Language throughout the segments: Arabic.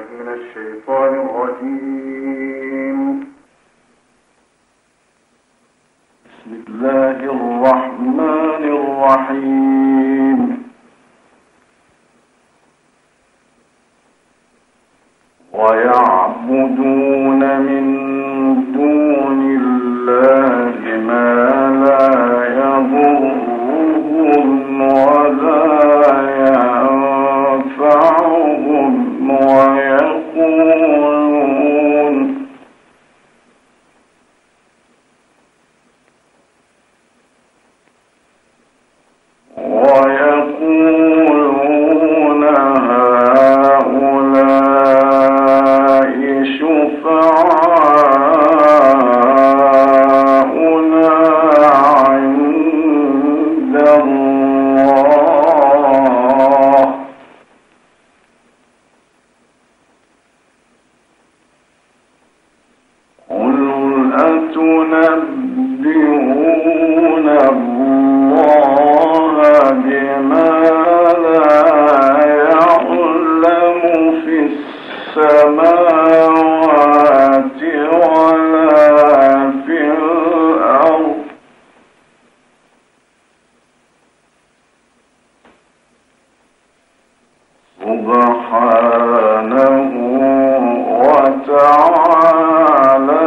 من الشيطان الرجيم. بسم الله الرحمن الرحيم. ويعبدون من دون الله ما لا يضرهم ولا ينفعهم ويقولون هؤلاء شفعاؤنا عند الله قل أتنبئون الله بما لا يعلم في السماوات ولا في الأرض سبحانه وتعالى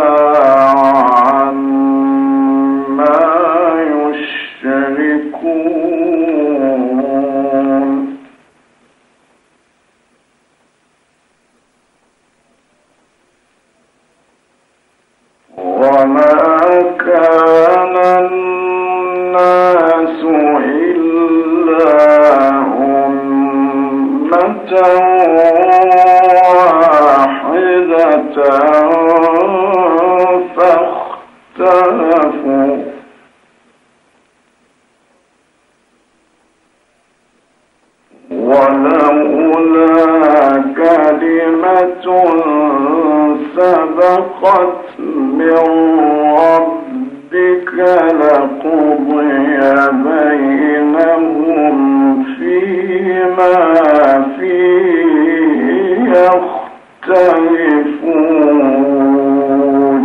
عما يشركون. وما كان الناس إلا أمة واحدة فاختلفوا ولولا كلمة سبقت من ربك لقضي بينهم فيما فيه يختلفون.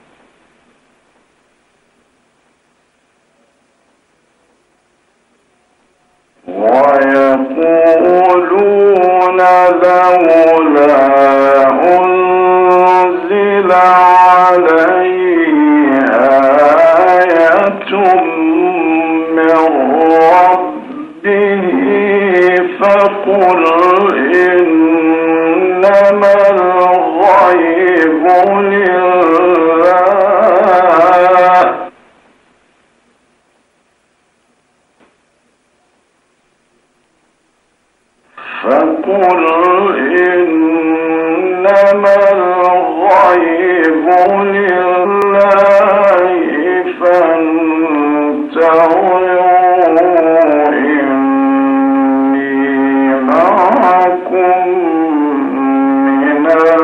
ويقولون لولا أنزل عليه آية من ربه فقل إنما الغيب لله فانتظروا إني معكم من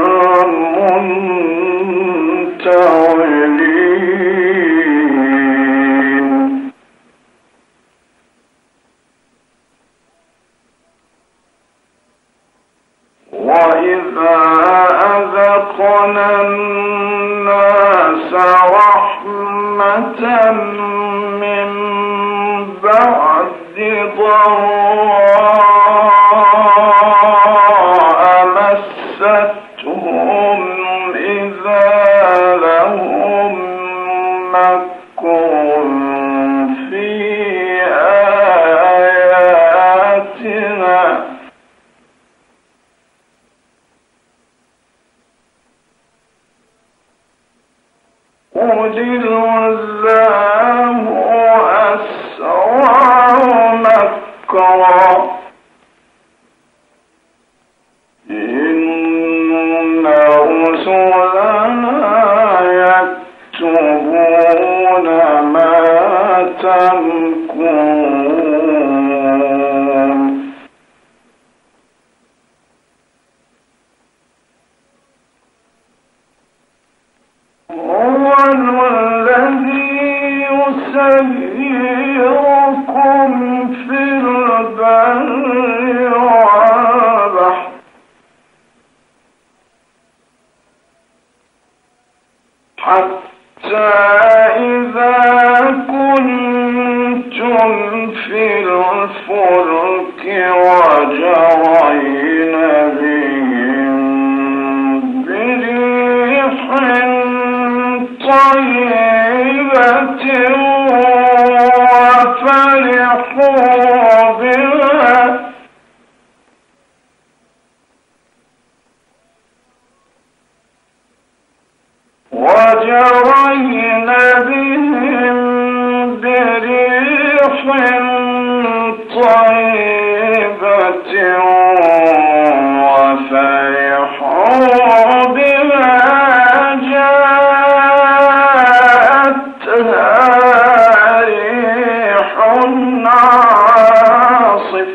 المنتظرين. وإذا أذقنا الناس رحمة من بعد ضراء مستهم إذا لهم مكر في آياتنا قل الله أسرع مكرا إن رسلنا يكتبون ما تمكرون. هو الذي يسيركم في البر والبحر حتى إذا كنتم في الفلك وجرين بهم بريح طيبة وفرحوا بها وجرين بهم بريح طيبة وفرحوا بها جاءتها ريح عاصف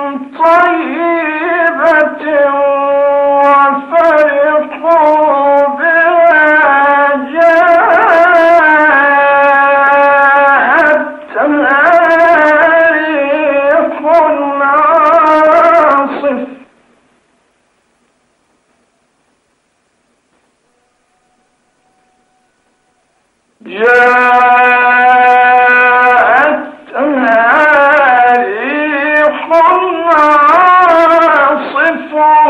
طيبة وفرحوا عاصف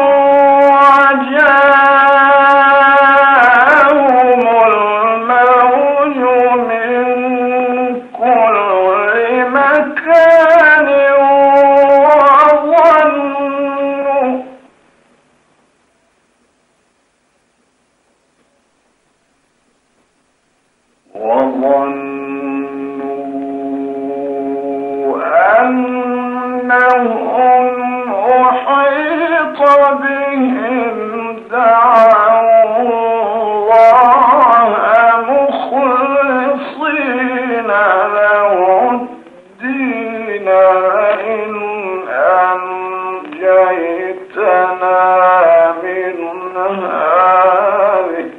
وجاءهم الموج من كل مكان وظنوا أنهم أحيط بهم دعوا الله مخلصين له الدين لئن أنجيتنا من هذه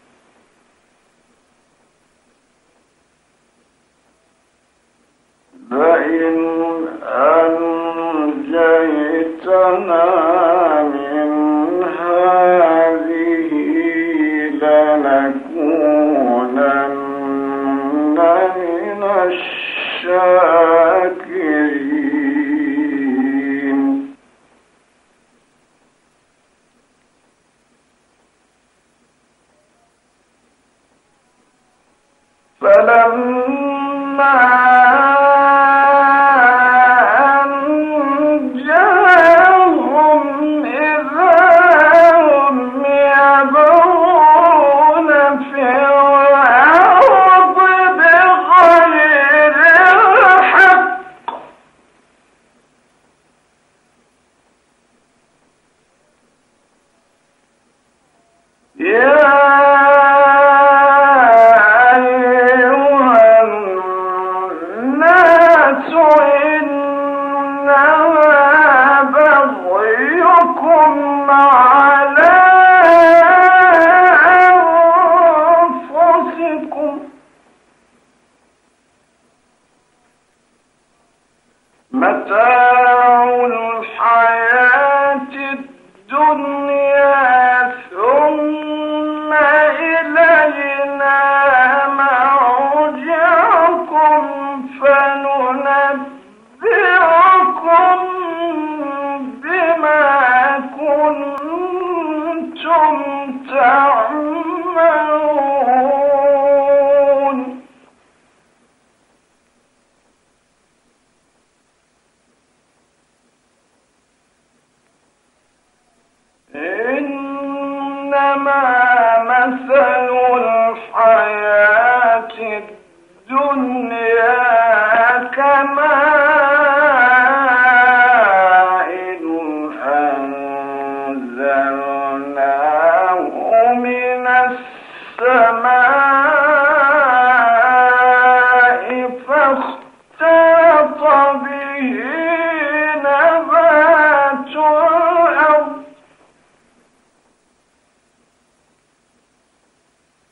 لنكونن من الشاكرين فلما متاع الحياة الدنيا ثم إلينا مرجعكم فننبئكم بما كنتم تعملون إنما مثل الحياة الدنيا كماء أنزلناه من السماء فاختلط به نبات الأرض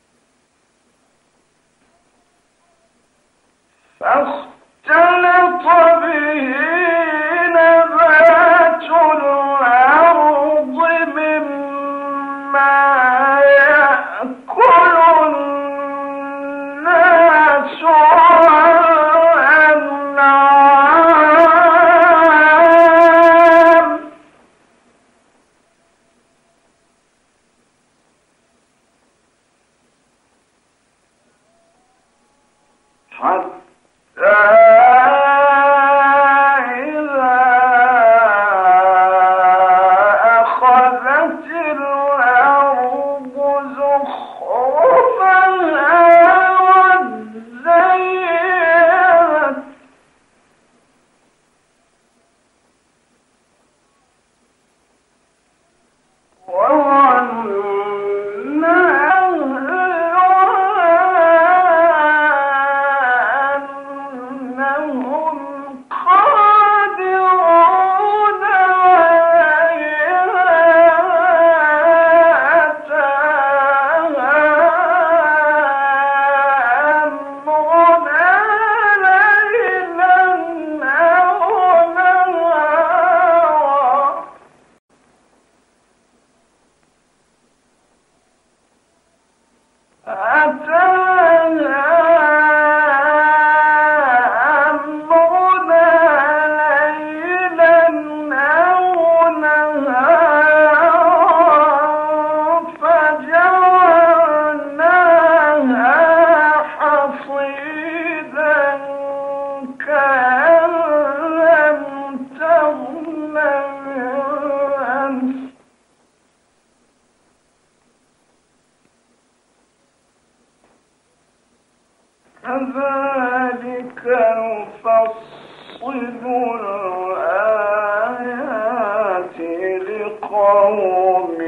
لقوم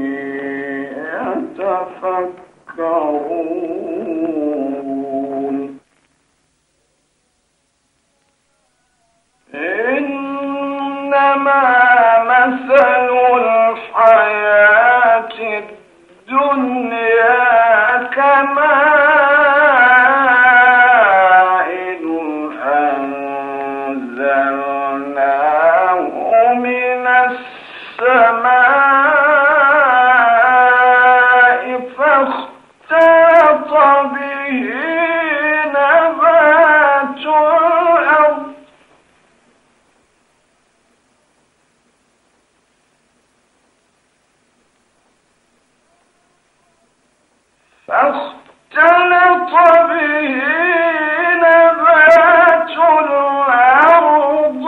يتفكرون إنما مثل الحياة الدنيا كماء أنزلناه من السماء فاختلط به نبات الأرض فاختلط به نبات الأرض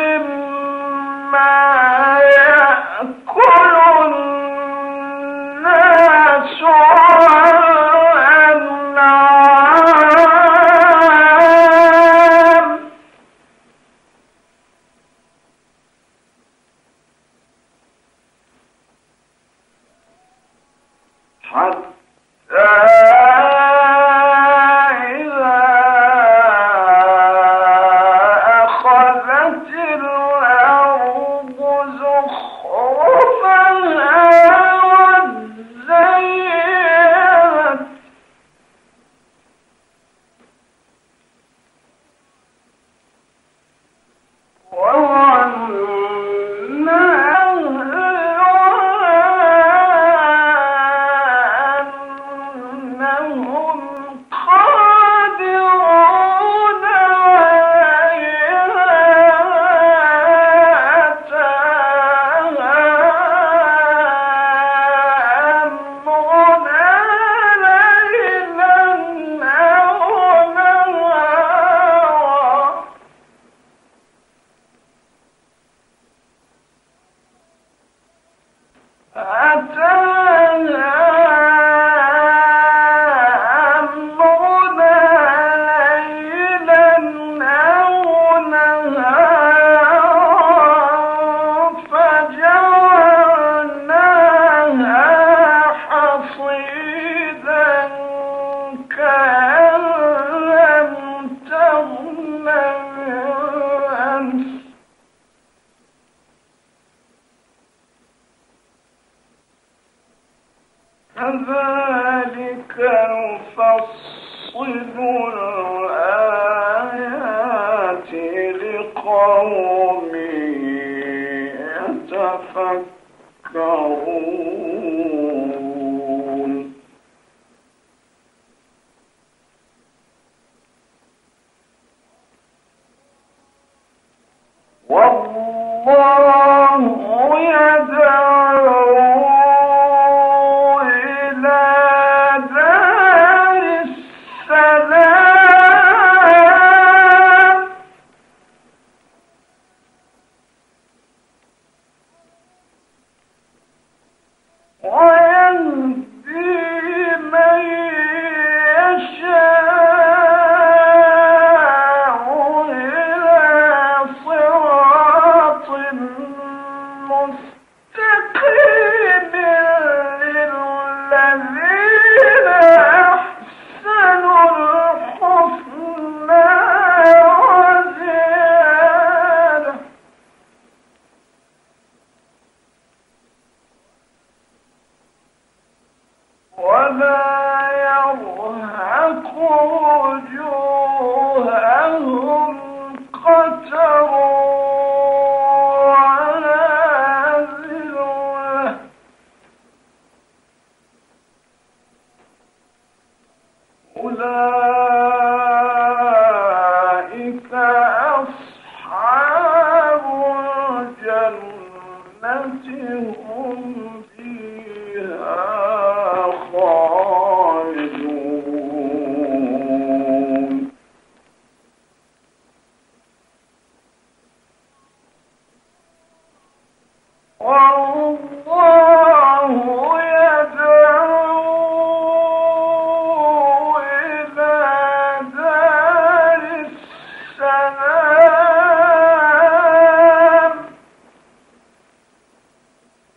مما يأكل الناس والأنعام حتى إذا أخذت الأرض زخرفها وزينت وظن أنهم قادرون عليها أتاها أمرنا ليلا أو نهارا أتاها أمرنا ليلا أو نهارا فجعلناها حصيدا كأن لم تغن بالأمس كذلك نفصل الآيات لقوم يتفكرون والله يدعو إلى دار السلام ويهدي من يشاء إلى صراط مستقيم للذين أحسنوا الحسنى وزيادة ولا يرهق وجوههم قتر ولا ذلة أولئك أصحاب الجنة هم فيها خالدون والله يدعو إلى دار السلام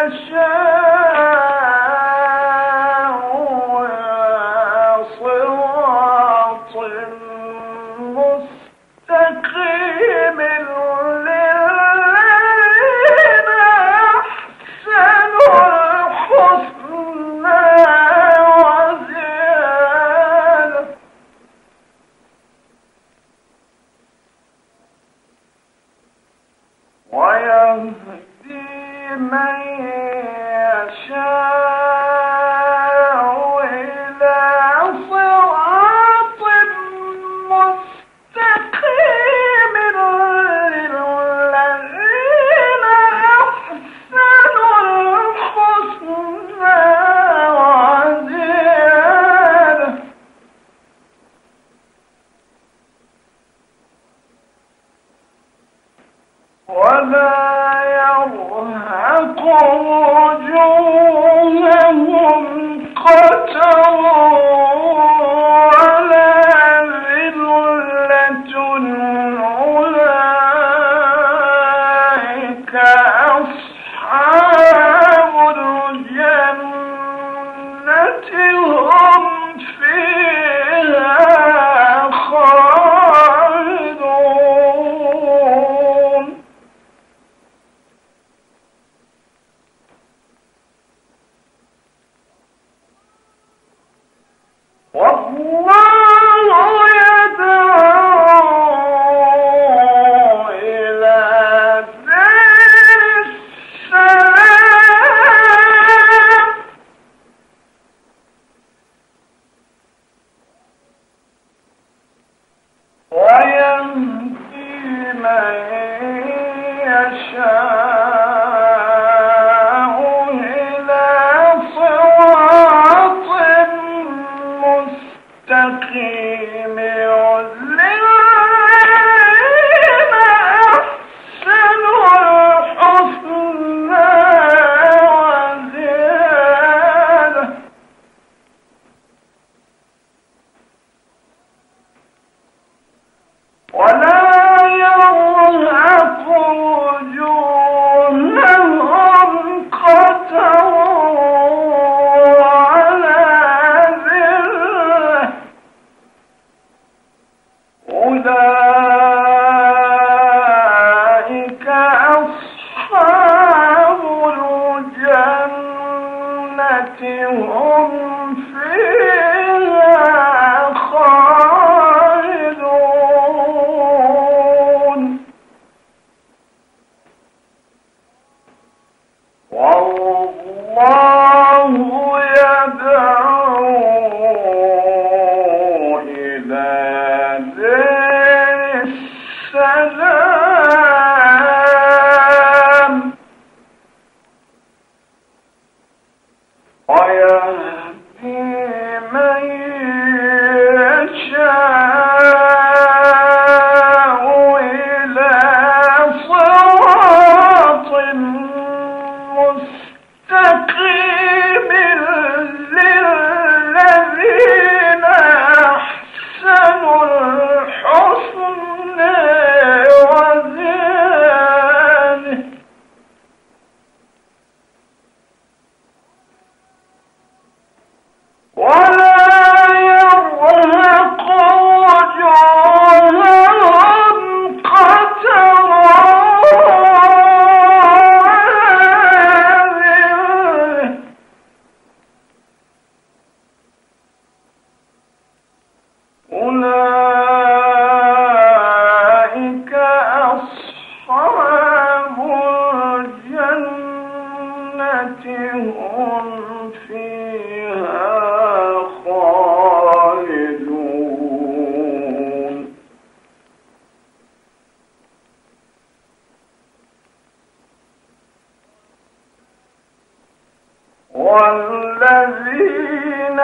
والذين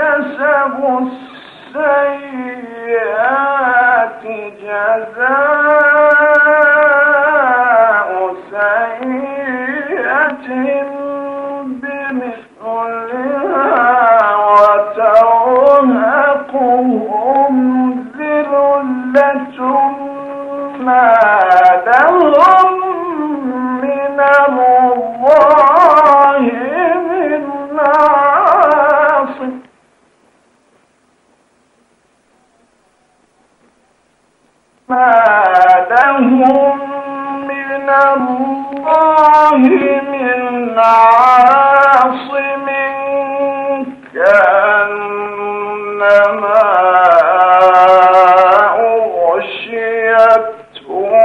كسبوا السيئات جزاء سيئة بمثلها وترهقهم ذلة ما لهم من الله ما لهم من الله من عاصم كأنما أغشيت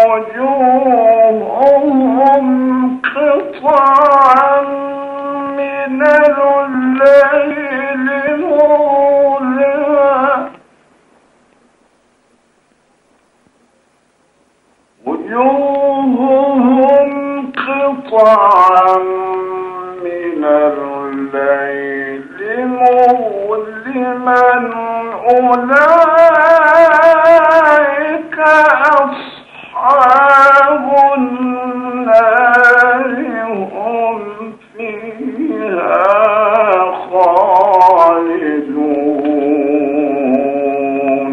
وجوههم قطعا من الليل مظلما وجوههم قطعا من الليل مظلما أولئك أصحاب النار هم فيها خالدون.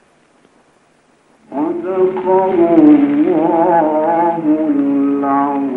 صدق الله العظيم.